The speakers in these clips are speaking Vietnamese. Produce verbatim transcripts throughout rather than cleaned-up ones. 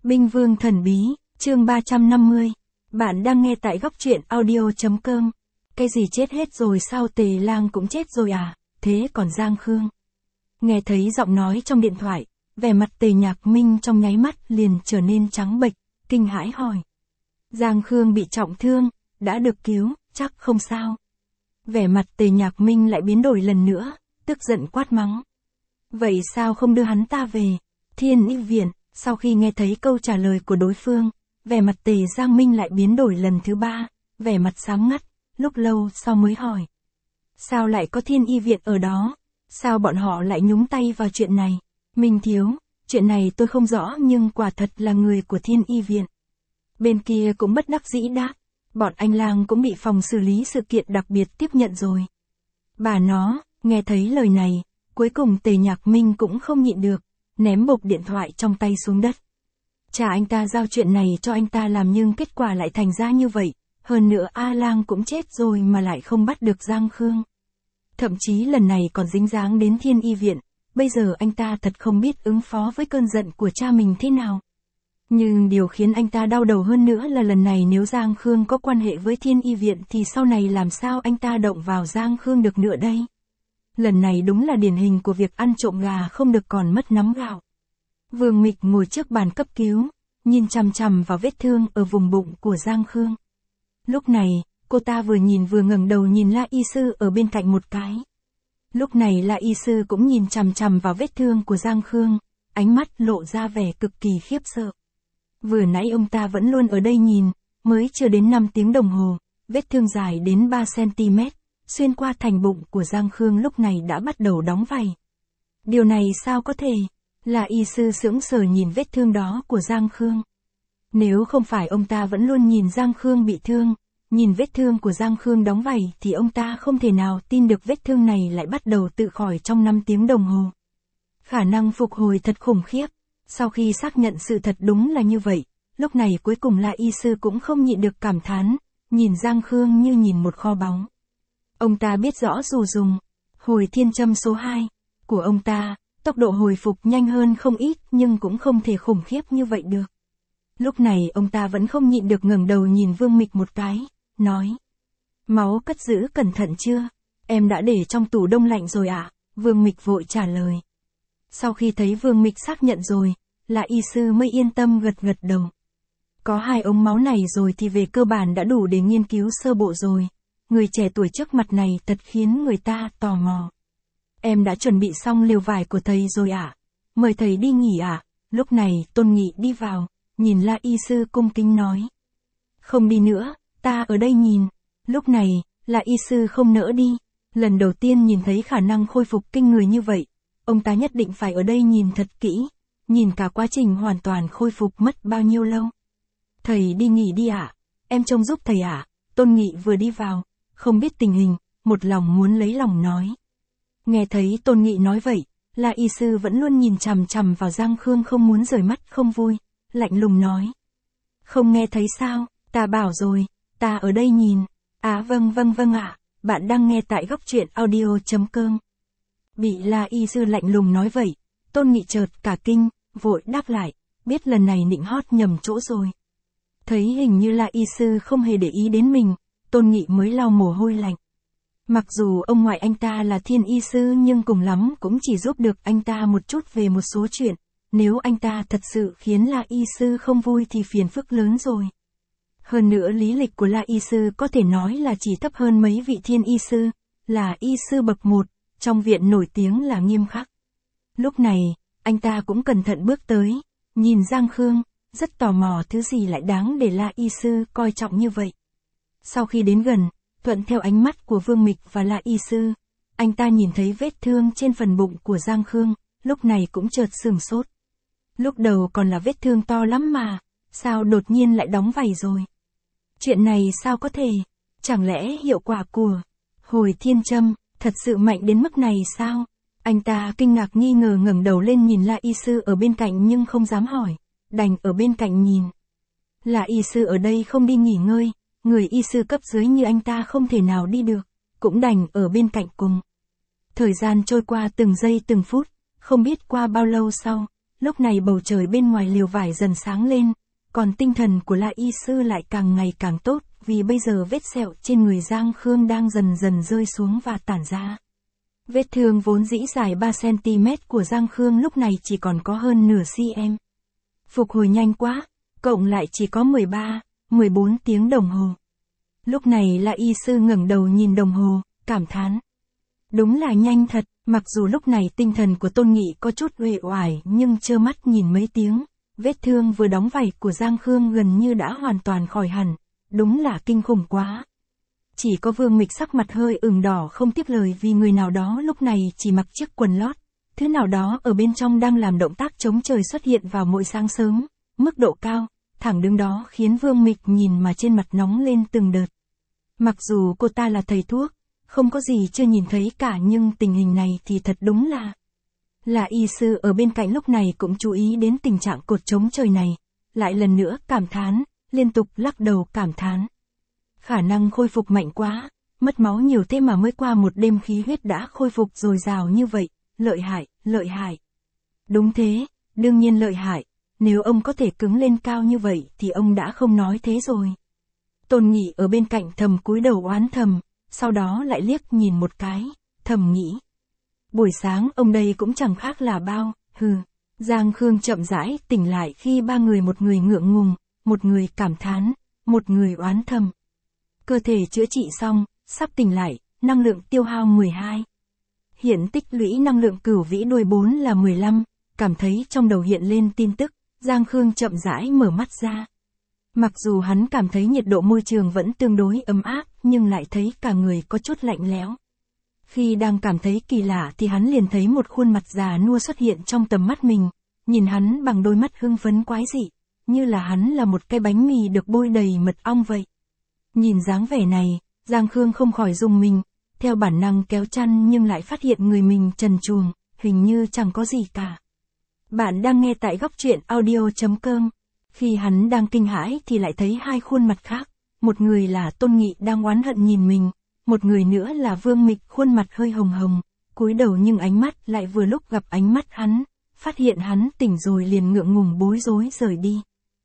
Binh Vương Thần Bí, chương ba trăm năm mươi. Bạn đang nghe tại góc truyện audio.com. Cái gì chết hết rồi sao, Tề Lang cũng chết rồi à, thế còn Giang Khương? Nghe thấy giọng nói trong điện thoại, vẻ mặt Tề Nhạc Minh trong nháy mắt liền trở nên trắng bệch, kinh hãi hỏi. Giang Khương bị trọng thương, đã được cứu, chắc không sao. Vẻ mặt Tề Nhạc Minh lại biến đổi lần nữa, tức giận quát mắng. Vậy sao không đưa hắn ta về Thiên Y Viện? Sau khi nghe thấy câu trả lời của đối phương, vẻ mặt Tề Giang Minh lại biến đổi lần thứ ba, vẻ mặt sám ngắt, lúc lâu sau mới hỏi. Sao lại có Thiên Y Viện ở đó? Sao bọn họ lại nhúng tay vào chuyện này? Minh thiếu, chuyện này tôi không rõ nhưng quả thật là người của Thiên Y Viện. Bên kia cũng bất đắc dĩ đáp, bọn anh Lang cũng bị phòng xử lý sự kiện đặc biệt tiếp nhận rồi. Bà nó, nghe thấy lời này, cuối cùng Tề Nhạc Minh cũng không nhịn được, ném bộp điện thoại trong tay xuống đất. Chả anh ta giao chuyện này cho anh ta làm nhưng kết quả lại thành ra như vậy, hơn nữa A Lang cũng chết rồi mà lại không bắt được Giang Khương. Thậm chí lần này còn dính dáng đến Thiên Y Viện, bây giờ anh ta thật không biết ứng phó với cơn giận của cha mình thế nào. Nhưng điều khiến anh ta đau đầu hơn nữa là lần này nếu Giang Khương có quan hệ với Thiên Y Viện thì sau này làm sao anh ta động vào Giang Khương được nữa đây? Lần này đúng là điển hình của việc ăn trộm gà không được còn mất nắm gạo. Vương Mịch ngồi trước bàn cấp cứu, nhìn chằm chằm vào vết thương ở vùng bụng của Giang Khương. Lúc này, cô ta vừa nhìn vừa ngẩng đầu nhìn La Y Sư ở bên cạnh một cái. Lúc này La Y Sư cũng nhìn chằm chằm vào vết thương của Giang Khương, ánh mắt lộ ra vẻ cực kỳ khiếp sợ. Vừa nãy ông ta vẫn luôn ở đây nhìn, mới chưa đến năm tiếng đồng hồ, vết thương dài đến ba xăng-ti-mét, xuyên qua thành bụng của Giang Khương lúc này đã bắt đầu đóng vảy. Điều này sao có thể? Là Y Sư sững sờ nhìn vết thương đó của Giang Khương. Nếu không phải ông ta vẫn luôn nhìn Giang Khương bị thương, nhìn vết thương của Giang Khương đóng vảy thì ông ta không thể nào tin được vết thương này lại bắt đầu tự khỏi trong năm tiếng đồng hồ. Khả năng phục hồi thật khủng khiếp. Sau khi xác nhận sự thật đúng là như vậy, lúc này cuối cùng là Y Sư cũng không nhịn được cảm thán, nhìn Giang Khương như nhìn một kho báu. Ông ta biết rõ dù dùng hồi thiên châm số hai của ông ta, tốc độ hồi phục nhanh hơn không ít nhưng cũng không thể khủng khiếp như vậy được. Lúc này ông ta vẫn không nhịn được ngẩng đầu nhìn Vương Mịch một cái, nói. Máu cất giữ cẩn thận chưa? Em đã để trong tủ đông lạnh rồi ạ, à? Vương Mịch vội trả lời. Sau khi thấy Vương Mịch xác nhận rồi, là Y Sư mới yên tâm gật gật đầu. Có hai ống máu này rồi thì về cơ bản đã đủ để nghiên cứu sơ bộ rồi. Người trẻ tuổi trước mặt này thật khiến người ta tò mò. Em đã chuẩn bị xong liều vải của thầy rồi ạ. À? Mời thầy đi nghỉ ạ. À? Lúc này Tôn Nghị đi vào, nhìn La Y Sư cung kính nói. Không đi nữa, ta ở đây nhìn. Lúc này, La Y Sư không nỡ đi. Lần đầu tiên nhìn thấy khả năng khôi phục kinh người như vậy. Ông ta nhất định phải ở đây nhìn thật kỹ. Nhìn cả quá trình hoàn toàn khôi phục mất bao nhiêu lâu. Thầy đi nghỉ đi ạ. À? Em trông giúp thầy ạ. À? Tôn Nghị vừa đi vào. Không biết tình hình, một lòng muốn lấy lòng nói. Nghe thấy Tôn Nghị nói vậy, La Y Sư vẫn luôn nhìn chằm chằm vào Giang Khương không muốn rời mắt không vui, lạnh lùng nói. Không nghe thấy sao, ta bảo rồi, ta ở đây nhìn. À vâng vâng vâng ạ, bạn đang nghe tại góc truyện audio.com. Bị La Y Sư lạnh lùng nói vậy, Tôn Nghị chợt cả kinh, vội đáp lại, biết lần này nịnh hót nhầm chỗ rồi. Thấy hình như La Y Sư không hề để ý đến mình, Tôn Nghị mới lau mồ hôi lạnh. Mặc dù ông ngoại anh ta là Thiên Y Sư nhưng cùng lắm cũng chỉ giúp được anh ta một chút về một số chuyện, nếu anh ta thật sự khiến La Y Sư không vui thì phiền phức lớn rồi. Hơn nữa lý lịch của La Y Sư có thể nói là chỉ thấp hơn mấy vị Thiên Y Sư, là Y Sư bậc một, trong viện nổi tiếng là nghiêm khắc. Lúc này, anh ta cũng cẩn thận bước tới, nhìn Giang Khương, rất tò mò thứ gì lại đáng để La Y Sư coi trọng như vậy. Sau khi đến gần, thuận theo ánh mắt của Vương Mịch và La Y Sư, anh ta nhìn thấy vết thương trên phần bụng của Giang Khương, lúc này cũng chợt sửng sốt. Lúc đầu còn là vết thương to lắm mà, sao đột nhiên lại đóng vảy rồi? Chuyện này sao có thể? Chẳng lẽ hiệu quả của hồi thiên châm thật sự mạnh đến mức này sao? Anh ta kinh ngạc nghi ngờ ngẩng đầu lên nhìn La Y Sư ở bên cạnh nhưng không dám hỏi, đành ở bên cạnh nhìn. La Y Sư ở đây không đi nghỉ ngơi. Người Y Sư cấp dưới như anh ta không thể nào đi được, cũng đành ở bên cạnh cùng. Thời gian trôi qua từng giây từng phút, không biết qua bao lâu sau, lúc này bầu trời bên ngoài lều vải dần sáng lên, còn tinh thần của La y sư lại càng ngày càng tốt, vì bây giờ vết sẹo trên người Giang Khương đang dần dần rơi xuống và tản ra. Vết thương vốn dĩ dài ba xăng ti mét của Giang Khương lúc này chỉ còn có hơn nửa cm. Phục hồi nhanh quá, cộng lại chỉ có mười ba, mười bốn tiếng đồng hồ. Lúc này La y sư ngẩng đầu nhìn đồng hồ, cảm thán. Đúng là nhanh thật, mặc dù lúc này tinh thần của Tôn Nghị có chút uể oải nhưng trơ mắt nhìn mấy tiếng, vết thương vừa đóng vảy của Giang Khương gần như đã hoàn toàn khỏi hẳn, đúng là kinh khủng quá. Chỉ có Vương Mịch sắc mặt hơi ửng đỏ không tiếp lời vì người nào đó lúc này chỉ mặc chiếc quần lót, thứ nào đó ở bên trong đang làm động tác chống trời xuất hiện vào mỗi sáng sớm, mức độ cao, thẳng đứng đó khiến Vương Mịch nhìn mà trên mặt nóng lên từng đợt. Mặc dù cô ta là thầy thuốc, không có gì chưa nhìn thấy cả nhưng tình hình này thì thật đúng là... Là y sư ở bên cạnh lúc này cũng chú ý đến tình trạng cột chống trời này, lại lần nữa cảm thán, liên tục lắc đầu cảm thán. Khả năng khôi phục mạnh quá, mất máu nhiều thế mà mới qua một đêm khí huyết đã khôi phục dồi dào như vậy, lợi hại, lợi hại. Đúng thế, đương nhiên lợi hại, nếu ông có thể cứng lên cao như vậy thì ông đã không nói thế rồi. Tôn Nghị ở bên cạnh thầm cúi đầu oán thầm, sau đó lại liếc nhìn một cái, thầm nghĩ. Buổi sáng ông đây cũng chẳng khác là bao, hừ. Giang Khương chậm rãi tỉnh lại khi ba người, một người ngượng ngùng, một người cảm thán, một người oán thầm. Cơ thể chữa trị xong, sắp tỉnh lại, năng lượng tiêu hao mười hai. Hiện tích lũy năng lượng cửu vĩ đuôi bốn là mười lăm, cảm thấy trong đầu hiện lên tin tức, Giang Khương chậm rãi mở mắt ra. Mặc dù hắn cảm thấy nhiệt độ môi trường vẫn tương đối ấm áp, nhưng lại thấy cả người có chút lạnh lẽo. Khi đang cảm thấy kỳ lạ thì hắn liền thấy một khuôn mặt già nua xuất hiện trong tầm mắt mình, nhìn hắn bằng đôi mắt hưng phấn quái dị, như là hắn là một cái bánh mì được bôi đầy mật ong vậy. Nhìn dáng vẻ này, Giang Khương không khỏi rùng mình, theo bản năng kéo chăn nhưng lại phát hiện người mình trần truồng, hình như chẳng có gì cả. Bạn đang nghe tại góc truyện audio chấm com. Khi hắn đang kinh hãi thì lại thấy hai khuôn mặt khác, một người là Tôn Nghị đang oán hận nhìn mình, một người nữa là Vương Mịch khuôn mặt hơi hồng hồng, cúi đầu nhưng ánh mắt lại vừa lúc gặp ánh mắt hắn, phát hiện hắn tỉnh rồi liền ngượng ngùng bối rối rời đi.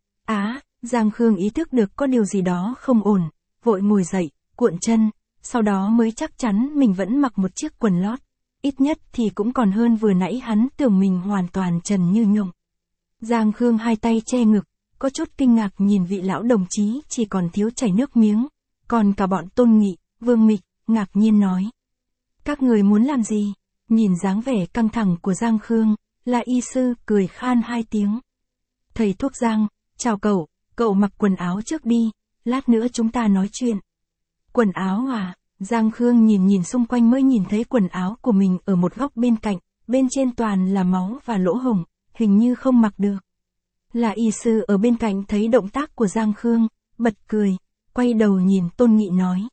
Á, Giang Khương ý thức được có điều gì đó không ổn, vội ngồi dậy, cuộn chân, sau đó mới chắc chắn mình vẫn mặc một chiếc quần lót, ít nhất thì cũng còn hơn vừa nãy hắn tưởng mình hoàn toàn trần như nhộng. Giang Khương hai tay che ngực, có chút kinh ngạc nhìn vị lão đồng chí chỉ còn thiếu chảy nước miếng, còn cả bọn Tôn Nghị, Vương Mịch, ngạc nhiên nói. Các người muốn làm gì? Nhìn dáng vẻ căng thẳng của Giang Khương, là y sư cười khan hai tiếng. Thầy thuốc Giang, chào cậu, cậu mặc quần áo trước đi, lát nữa chúng ta nói chuyện. Quần áo à? Giang Khương nhìn nhìn xung quanh mới nhìn thấy quần áo của mình ở một góc bên cạnh, bên trên toàn là máu và lỗ hổng, hình như không mặc được. Là y sư ở bên cạnh thấy động tác của Giang Khương, bật cười, quay đầu nhìn Tôn Nghị nói.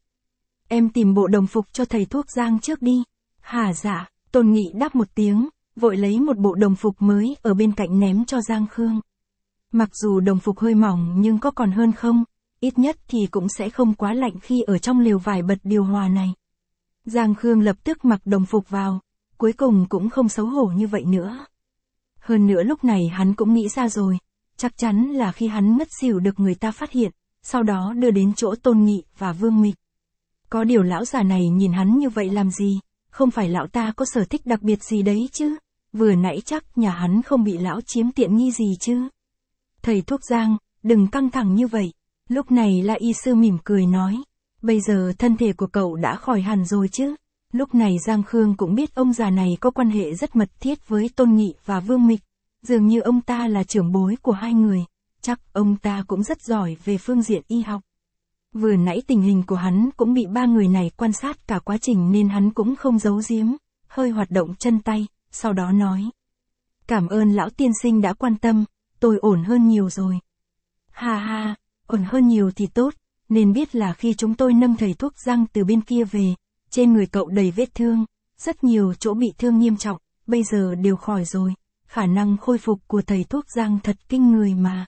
Em tìm bộ đồng phục cho thầy thuốc Giang trước đi. Hả dạ, Tôn Nghị đáp một tiếng, vội lấy một bộ đồng phục mới ở bên cạnh ném cho Giang Khương. Mặc dù đồng phục hơi mỏng nhưng có còn hơn không, ít nhất thì cũng sẽ không quá lạnh khi ở trong lều vải bật điều hòa này. Giang Khương lập tức mặc đồng phục vào, cuối cùng cũng không xấu hổ như vậy nữa. Hơn nữa lúc này hắn cũng nghĩ ra rồi, chắc chắn là khi hắn ngất xỉu được người ta phát hiện, sau đó đưa đến chỗ Tôn Nghị và Vương Mịch. Có điều lão già này nhìn hắn như vậy làm gì, không phải lão ta có sở thích đặc biệt gì đấy chứ, vừa nãy chắc nhà hắn không bị lão chiếm tiện nghi gì chứ. Thầy thuốc Giang, đừng căng thẳng như vậy, lúc này là y sư mỉm cười nói, bây giờ thân thể của cậu đã khỏi hẳn rồi chứ. Lúc này Giang Khương cũng biết ông già này có quan hệ rất mật thiết với Tôn Nghị và Vương Mịch, dường như ông ta là trưởng bối của hai người, chắc ông ta cũng rất giỏi về phương diện y học. Vừa nãy tình hình của hắn cũng bị ba người này quan sát cả quá trình nên hắn cũng không giấu giếm, hơi hoạt động chân tay, sau đó nói. Cảm ơn lão tiên sinh đã quan tâm, tôi ổn hơn nhiều rồi. Ha ha, ổn hơn nhiều thì tốt, nên biết là khi chúng tôi nâng thầy thuốc Giang từ bên kia về, trên người cậu đầy vết thương, rất nhiều chỗ bị thương nghiêm trọng, bây giờ đều khỏi rồi, khả năng khôi phục của thầy thuốc Giang thật kinh người mà.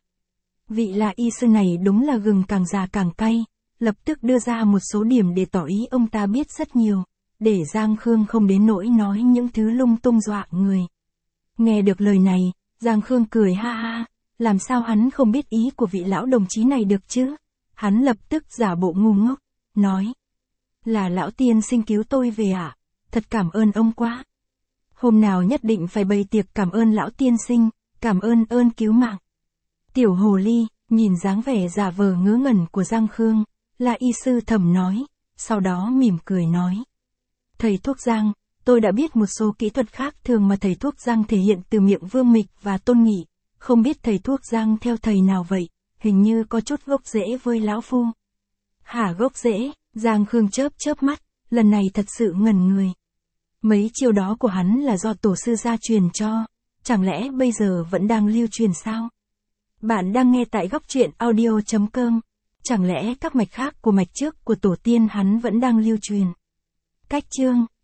Vị là y sư này đúng là gừng càng già càng cay, lập tức đưa ra một số điểm để tỏ ý ông ta biết rất nhiều, để Giang Khương không đến nỗi nói những thứ lung tung dọa người. Nghe được lời này, Giang Khương cười ha ha, làm sao hắn không biết ý của vị lão đồng chí này được chứ? Hắn lập tức giả bộ ngu ngốc, nói. Là lão tiên sinh cứu tôi về ạ, à? Thật cảm ơn ông quá. Hôm nào nhất định phải bày tiệc cảm ơn lão tiên sinh, cảm ơn ơn cứu mạng. Tiểu hồ ly, nhìn dáng vẻ giả vờ ngớ ngẩn của Giang Khương, là y sư thầm nói, sau đó mỉm cười nói. Thầy thuốc Giang, tôi đã biết một số kỹ thuật khác thường mà thầy thuốc Giang thể hiện từ miệng Vương Mịch và Tôn Nghị, không biết thầy thuốc Giang theo thầy nào vậy, hình như có chút gốc rễ với lão phu. Hả, gốc rễ? Giang Khương chớp chớp mắt, lần này thật sự ngẩn người. Mấy chiêu đó của hắn là do tổ sư gia truyền cho, chẳng lẽ bây giờ vẫn đang lưu truyền sao? Bạn đang nghe tại góc truyện audio chấm com, chẳng lẽ các mạch khác của mạch trước của tổ tiên hắn vẫn đang lưu truyền? Cách chương